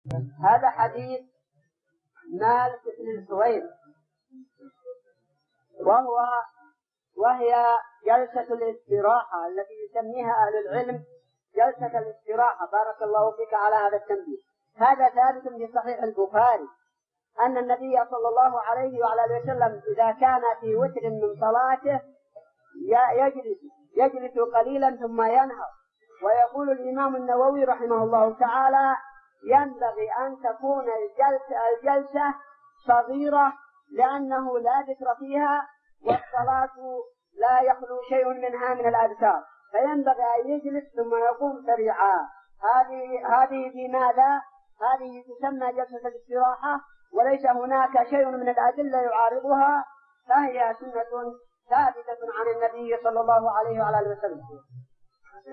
هذا حديث مالك بن الحويرث، وهي جلسة الاستراحة التي يسميها أهل العلم جلسة الاستراحة. بارك الله فيك على هذا التنبيه. هذا ثابت في صحيح البخاري أن النبي صلى الله عليه وعلى آله وسلم إذا كان في وتر من صلاته يجلس قليلا ثم ينهض. ويقول الإمام النووي رحمه الله تعالى: ينبغي أن تكون الجلسة صغيرة لأنه لا ذكر فيها، والصلاة لا يخلو شيء منها من الأذكار، فينبغي أن يجلس ثم يقوم سريعا. هذه بماذا؟ هذه تسمى جلسة الاستراحة، وليس هناك شيء من الأدلة يعارضها، فهي سنة ثابتة عن النبي صلى الله عليه وعلى آله وسلم.